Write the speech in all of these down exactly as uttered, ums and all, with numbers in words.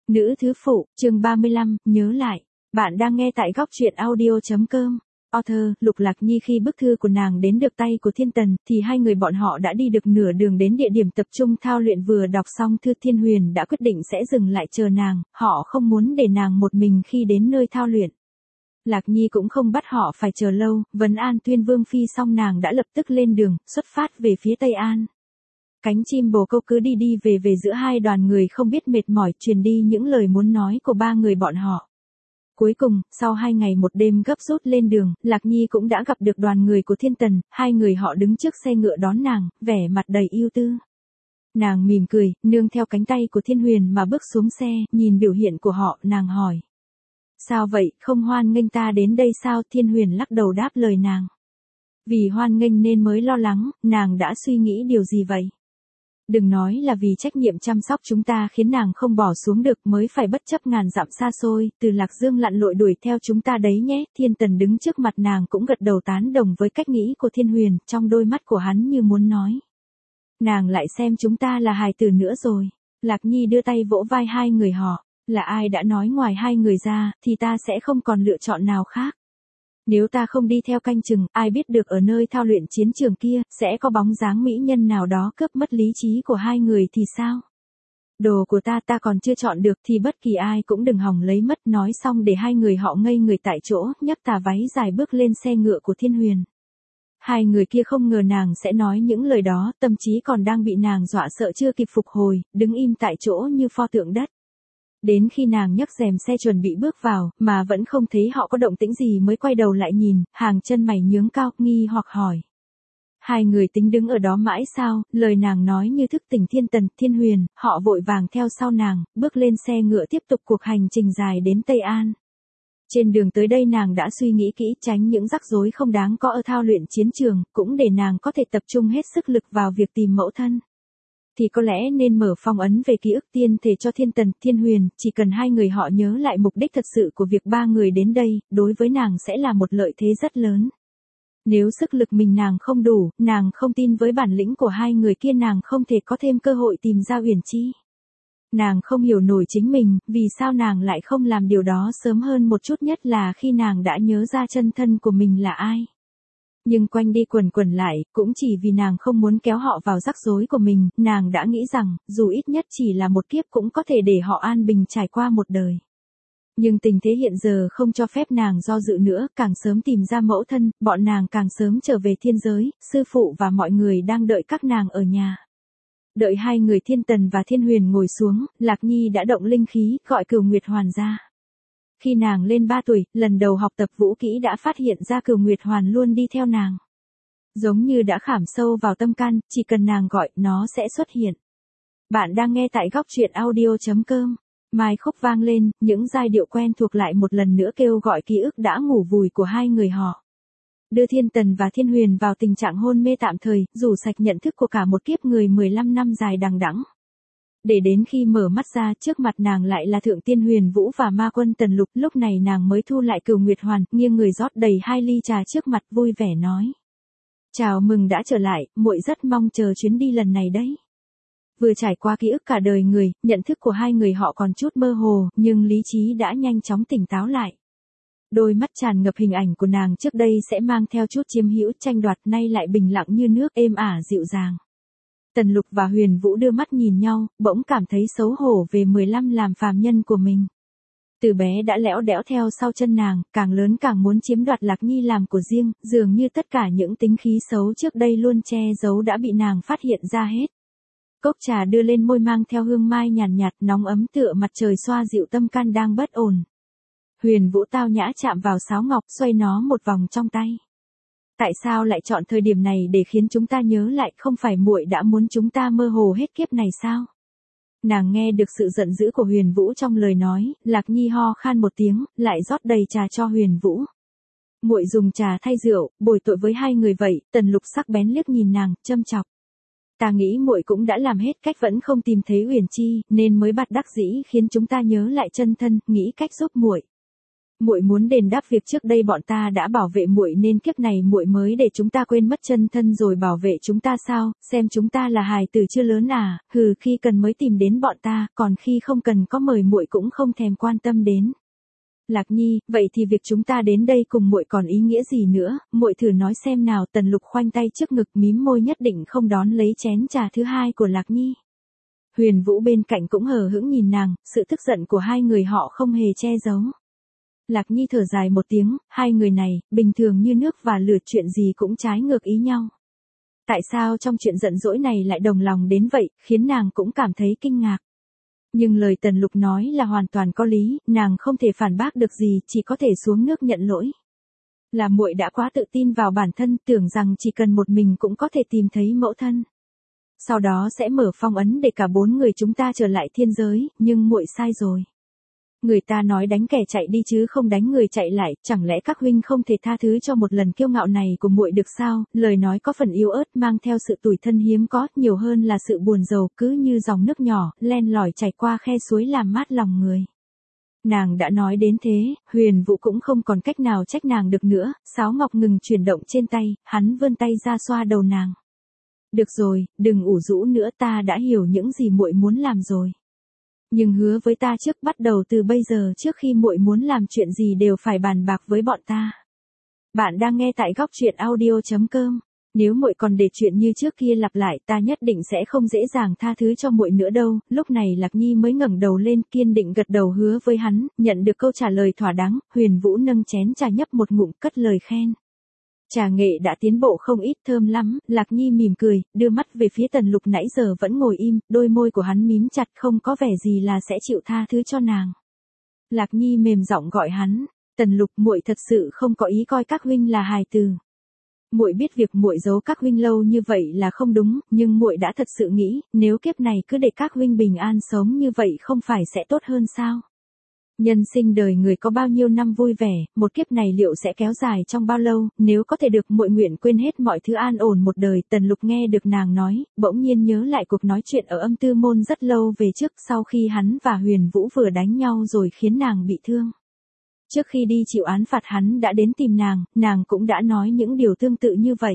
Nữ thứ phụ, chương ba mươi lăm, nhớ lại. Bạn đang nghe tại góc truyện audio.com. Author, Lục Lạc Nhi khi bức thư của nàng đến được tay của Thiên Tần, thì hai người bọn họ đã đi được nửa đường đến địa điểm tập trung thao luyện. Vừa đọc xong thư, Thiên Huyền đã quyết định sẽ dừng lại chờ nàng, họ không muốn để nàng một mình khi đến nơi thao luyện. Lạc Nhi cũng không bắt họ phải chờ lâu, vấn an Tuyên Vương Phi xong nàng đã lập tức lên đường, xuất phát về phía Tây An. Cánh chim bồ câu cứ đi đi về về giữa hai đoàn người không biết mệt mỏi, truyền đi những lời muốn nói của ba người bọn họ. Cuối cùng, sau hai ngày một đêm gấp rút lên đường, Lạc Nhi cũng đã gặp được đoàn người của Thiên Tần, hai người họ đứng trước xe ngựa đón nàng, vẻ mặt đầy ưu tư. Nàng mỉm cười, nương theo cánh tay của Thiên Huyền mà bước xuống xe, nhìn biểu hiện của họ, nàng hỏi. Sao vậy, không hoan nghênh ta đến đây sao? Thiên Huyền lắc đầu đáp lời nàng. Vì hoan nghênh nên mới lo lắng, nàng đã suy nghĩ điều gì vậy? Đừng nói là vì trách nhiệm chăm sóc chúng ta khiến nàng không bỏ xuống được mới phải bất chấp ngàn dặm xa xôi, từ Lạc Dương lặn lội đuổi theo chúng ta đấy nhé. Thiên Tần đứng trước mặt nàng cũng gật đầu tán đồng với cách nghĩ của Thiên Huyền, trong đôi mắt của hắn như muốn nói. Nàng lại xem chúng ta là hài tử nữa rồi. Lạc Nhi đưa tay vỗ vai hai người họ, là ai đã nói ngoài hai người ra, thì ta sẽ không còn lựa chọn nào khác. Nếu ta không đi theo canh chừng, ai biết được ở nơi thao luyện chiến trường kia, sẽ có bóng dáng mỹ nhân nào đó cướp mất lý trí của hai người thì sao? Đồ của ta ta còn chưa chọn được thì bất kỳ ai cũng đừng hòng lấy mất. Nói xong để hai người họ ngây người tại chỗ, nhấc tà váy dài bước lên xe ngựa của Thiên Huyền. Hai người kia không ngờ nàng sẽ nói những lời đó, tâm trí còn đang bị nàng dọa sợ chưa kịp phục hồi, đứng im tại chỗ như pho tượng đất. Đến khi nàng nhấc rèm xe chuẩn bị bước vào, mà vẫn không thấy họ có động tĩnh gì mới quay đầu lại nhìn, hàng chân mày nhướng cao, nghi hoặc hỏi. Hai người tính đứng ở đó mãi sao? Lời nàng nói như thức tỉnh Thiên Tần, Thiên Huyền, họ vội vàng theo sau nàng, bước lên xe ngựa tiếp tục cuộc hành trình dài đến Tây An. Trên đường tới đây nàng đã suy nghĩ kỹ, tránh những rắc rối không đáng có ở thao luyện chiến trường, cũng để nàng có thể tập trung hết sức lực vào việc tìm mẫu thân. Thì có lẽ nên mở phong ấn về ký ức tiên thể cho Thiên Tần, Thiên Huyền, chỉ cần hai người họ nhớ lại mục đích thật sự của việc ba người đến đây, đối với nàng sẽ là một lợi thế rất lớn. Nếu sức lực mình nàng không đủ, nàng không tin với bản lĩnh của hai người kia nàng không thể có thêm cơ hội tìm ra Uyển Chi. Nàng không hiểu nổi chính mình, vì sao nàng lại không làm điều đó sớm hơn một chút, nhất là khi nàng đã nhớ ra chân thân của mình là ai. Nhưng quanh đi quẩn quẩn lại, cũng chỉ vì nàng không muốn kéo họ vào rắc rối của mình, nàng đã nghĩ rằng, dù ít nhất chỉ là một kiếp cũng có thể để họ an bình trải qua một đời. Nhưng tình thế hiện giờ không cho phép nàng do dự nữa, càng sớm tìm ra mẫu thân, bọn nàng càng sớm trở về thiên giới, sư phụ và mọi người đang đợi các nàng ở nhà. Đợi hai người Thiên Tần và Thiên Huyền ngồi xuống, Lạc Nhi đã động linh khí, gọi Cửu Nguyệt Hoàn ra. Khi nàng lên ba tuổi, lần đầu học tập vũ kỹ đã phát hiện ra Cửu Nguyệt Hoàn luôn đi theo nàng. Giống như đã khảm sâu vào tâm can, chỉ cần nàng gọi, nó sẽ xuất hiện. Bạn đang nghe tại góc truyện audio.com. Mai khúc vang lên, những giai điệu quen thuộc lại một lần nữa kêu gọi ký ức đã ngủ vùi của hai người họ. Đưa Thiên Tần và Thiên Huyền vào tình trạng hôn mê tạm thời, rủ sạch nhận thức của cả một kiếp người mười lăm năm dài đằng đẵng. Để đến khi mở mắt ra, trước mặt nàng lại là Thượng Tiên Huyền Vũ và Ma Quân Tần Lục, lúc này nàng mới thu lại Cửu Nguyệt Hoàn, nghiêng người rót đầy hai ly trà trước mặt, vui vẻ nói. Chào mừng đã trở lại, muội rất mong chờ chuyến đi lần này đấy. Vừa trải qua ký ức cả đời người, nhận thức của hai người họ còn chút mơ hồ, nhưng lý trí đã nhanh chóng tỉnh táo lại. Đôi mắt tràn ngập hình ảnh của nàng trước đây sẽ mang theo chút chiếm hữu tranh đoạt, nay lại bình lặng như nước, êm ả dịu dàng. Tần Lục và Huyền Vũ đưa mắt nhìn nhau, bỗng cảm thấy xấu hổ về mười lăm làm phàm nhân của mình. Từ bé đã lẽo đẽo theo sau chân nàng, càng lớn càng muốn chiếm đoạt Lạc Nhi làm của riêng, dường như tất cả những tính khí xấu trước đây luôn che giấu đã bị nàng phát hiện ra hết. Cốc trà đưa lên môi mang theo hương mai nhàn nhạt, nhạt, nóng ấm tựa mặt trời xoa dịu tâm can đang bất ổn. Huyền Vũ tao nhã chạm vào sáo ngọc, xoay nó một vòng trong tay. Tại sao lại chọn thời điểm này để khiến chúng ta nhớ lại, không phải muội đã muốn chúng ta mơ hồ hết kiếp này sao? Nàng nghe được sự giận dữ của Huyền Vũ trong lời nói, Lạc Nhi ho khan một tiếng, lại rót đầy trà cho Huyền Vũ. Muội dùng trà thay rượu, bồi tội với hai người vậy. Tần Lục sắc bén liếc nhìn nàng, châm chọc. Ta nghĩ muội cũng đã làm hết cách vẫn không tìm thấy Uyển Chi, nên mới bắt đắc dĩ khiến chúng ta nhớ lại chân thân, nghĩ cách giúp muội. Muội muốn đền đáp việc trước đây bọn ta đã bảo vệ muội nên kiếp này muội mới để chúng ta quên mất chân thân rồi bảo vệ chúng ta sao? Xem chúng ta là hài tử chưa lớn à? Hừ, khi cần mới tìm đến bọn ta, còn khi không cần có mời muội cũng không thèm quan tâm đến. Lạc Nhi, vậy thì việc chúng ta đến đây cùng muội còn ý nghĩa gì nữa? Muội thử nói xem nào. Tần Lục khoanh tay trước ngực mím môi nhất định không đón lấy chén trà thứ hai của Lạc Nhi. Huyền Vũ bên cạnh cũng hờ hững nhìn nàng, sự tức giận của hai người họ không hề che giấu. Lạc Nhi thở dài một tiếng, hai người này, bình thường như nước và lửa, chuyện gì cũng trái ngược ý nhau. Tại sao trong chuyện giận dỗi này lại đồng lòng đến vậy, khiến nàng cũng cảm thấy kinh ngạc. Nhưng lời Tần Lục nói là hoàn toàn có lý, nàng không thể phản bác được gì, chỉ có thể xuống nước nhận lỗi. Là muội đã quá tự tin vào bản thân, tưởng rằng chỉ cần một mình cũng có thể tìm thấy mẫu thân. Sau đó sẽ mở phong ấn để cả bốn người chúng ta trở lại thiên giới, nhưng muội sai rồi. Người ta nói đánh kẻ chạy đi chứ không đánh người chạy lại, chẳng lẽ các huynh không thể tha thứ cho một lần kiêu ngạo này của muội được sao? Lời nói có phần yếu ớt mang theo sự tủi thân hiếm có, nhiều hơn là sự buồn rầu, cứ như dòng nước nhỏ, len lỏi chảy qua khe suối làm mát lòng người. Nàng đã nói đến thế, Huyền Vũ cũng không còn cách nào trách nàng được nữa, sáo ngọc ngừng chuyển động trên tay, hắn vươn tay ra xoa đầu nàng. Được rồi, đừng ủ rũ nữa, ta đã hiểu những gì muội muốn làm rồi. Nhưng hứa với ta trước, bắt đầu từ bây giờ trước khi muội muốn làm chuyện gì đều phải bàn bạc với bọn ta. Bạn đang nghe tại góc truyện audio chấm com. Nếu muội còn để chuyện như trước kia lặp lại, ta nhất định sẽ không dễ dàng tha thứ cho muội nữa đâu. Lúc này Lạc Nhi mới ngẩng đầu lên, kiên định gật đầu hứa với hắn, nhận được câu trả lời thỏa đáng, Huyền Vũ nâng chén trà nhấp một ngụm, cất lời khen. Trà nghệ đã tiến bộ không ít, thơm lắm. Lạc Nhi mỉm cười, đưa mắt về phía Tần Lục nãy giờ vẫn ngồi im, đôi môi của hắn mím chặt, không có vẻ gì là sẽ chịu tha thứ cho nàng. Lạc Nhi mềm giọng gọi hắn, Tần Lục, muội thật sự không có ý coi các huynh là hài từ. Muội biết việc muội giấu các huynh lâu như vậy là không đúng, nhưng muội đã thật sự nghĩ, nếu kiếp này cứ để các huynh bình an sống như vậy không phải sẽ tốt hơn sao? Nhân sinh đời người có bao nhiêu năm vui vẻ, một kiếp này liệu sẽ kéo dài trong bao lâu, nếu có thể được muội nguyện quên hết mọi thứ an ổn một đời. Tần Lục nghe được nàng nói, bỗng nhiên nhớ lại cuộc nói chuyện ở Âm Tư Môn rất lâu về trước, sau khi hắn và Huyền Vũ vừa đánh nhau rồi khiến nàng bị thương. Trước khi đi chịu án phạt hắn đã đến tìm nàng, nàng cũng đã nói những điều tương tự như vậy.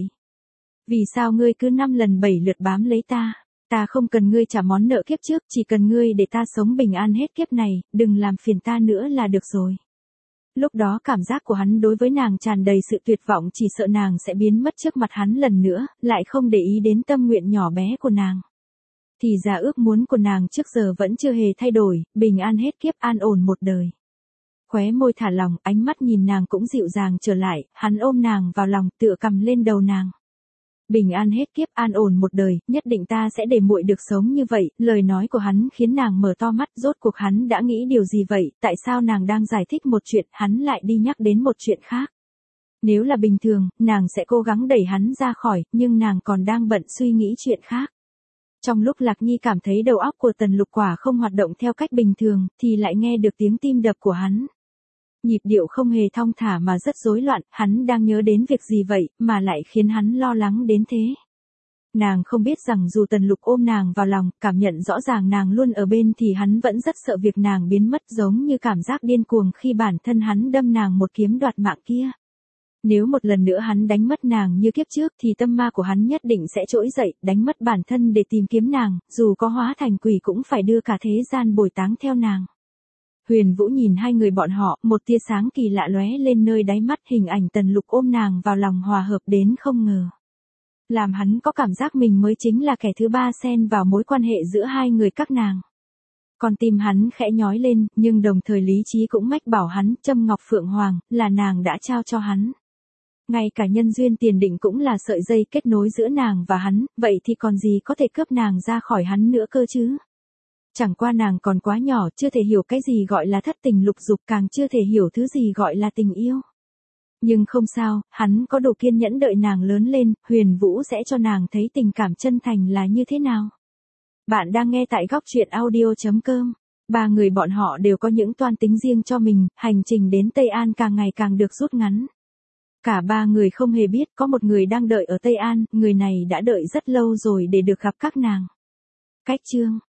Vì sao ngươi cứ năm lần bảy lượt bám lấy ta? Ta không cần ngươi trả món nợ kiếp trước, chỉ cần ngươi để ta sống bình an hết kiếp này, đừng làm phiền ta nữa là được rồi. Lúc đó cảm giác của hắn đối với nàng tràn đầy sự tuyệt vọng, chỉ sợ nàng sẽ biến mất trước mặt hắn lần nữa, lại không để ý đến tâm nguyện nhỏ bé của nàng. Thì ra ước muốn của nàng trước giờ vẫn chưa hề thay đổi, bình an hết kiếp, an ổn một đời. Khóe môi thả lỏng, ánh mắt nhìn nàng cũng dịu dàng trở lại, hắn ôm nàng vào lòng, tựa cầm lên đầu nàng. Bình an hết kiếp, an ổn một đời, nhất định ta sẽ để muội được sống như vậy. Lời nói của hắn khiến nàng mở to mắt, rốt cuộc hắn đã nghĩ điều gì vậy, tại sao nàng đang giải thích một chuyện, hắn lại đi nhắc đến một chuyện khác. Nếu là bình thường, nàng sẽ cố gắng đẩy hắn ra khỏi, nhưng nàng còn đang bận suy nghĩ chuyện khác. Trong lúc Lạc Nhi cảm thấy đầu óc của Tần Lục quả không hoạt động theo cách bình thường, thì lại nghe được tiếng tim đập của hắn. Nhịp điệu không hề thong thả mà rất rối loạn, hắn đang nhớ đến việc gì vậy, mà lại khiến hắn lo lắng đến thế. Nàng không biết rằng dù Tần Lục ôm nàng vào lòng, cảm nhận rõ ràng nàng luôn ở bên thì hắn vẫn rất sợ việc nàng biến mất, giống như cảm giác điên cuồng khi bản thân hắn đâm nàng một kiếm đoạt mạng kia. Nếu một lần nữa hắn đánh mất nàng như kiếp trước thì tâm ma của hắn nhất định sẽ trỗi dậy, đánh mất bản thân để tìm kiếm nàng, dù có hóa thành quỷ cũng phải đưa cả thế gian bồi táng theo nàng. Huyền Vũ nhìn hai người bọn họ, một tia sáng kỳ lạ lóe lên nơi đáy mắt, hình ảnh Tần Lục ôm nàng vào lòng hòa hợp đến không ngờ. Làm hắn có cảm giác mình mới chính là kẻ thứ ba xen vào mối quan hệ giữa hai người các nàng. Con tim hắn khẽ nhói lên, nhưng đồng thời lý trí cũng mách bảo hắn, Châm Ngọc Phượng Hoàng, là nàng đã trao cho hắn. Ngay cả nhân duyên tiền định cũng là sợi dây kết nối giữa nàng và hắn, vậy thì còn gì có thể cướp nàng ra khỏi hắn nữa cơ chứ? Chẳng qua nàng còn quá nhỏ, chưa thể hiểu cái gì gọi là thất tình lục dục, càng chưa thể hiểu thứ gì gọi là tình yêu. Nhưng không sao, hắn có đủ kiên nhẫn đợi nàng lớn lên, Huyền Vũ sẽ cho nàng thấy tình cảm chân thành là như thế nào. Bạn đang nghe tại góc truyện audio chấm com. Ba người bọn họ đều có những toan tính riêng cho mình, hành trình đến Tây An càng ngày càng được rút ngắn. Cả ba người không hề biết có một người đang đợi ở Tây An, người này đã đợi rất lâu rồi để được gặp các nàng. Cách chương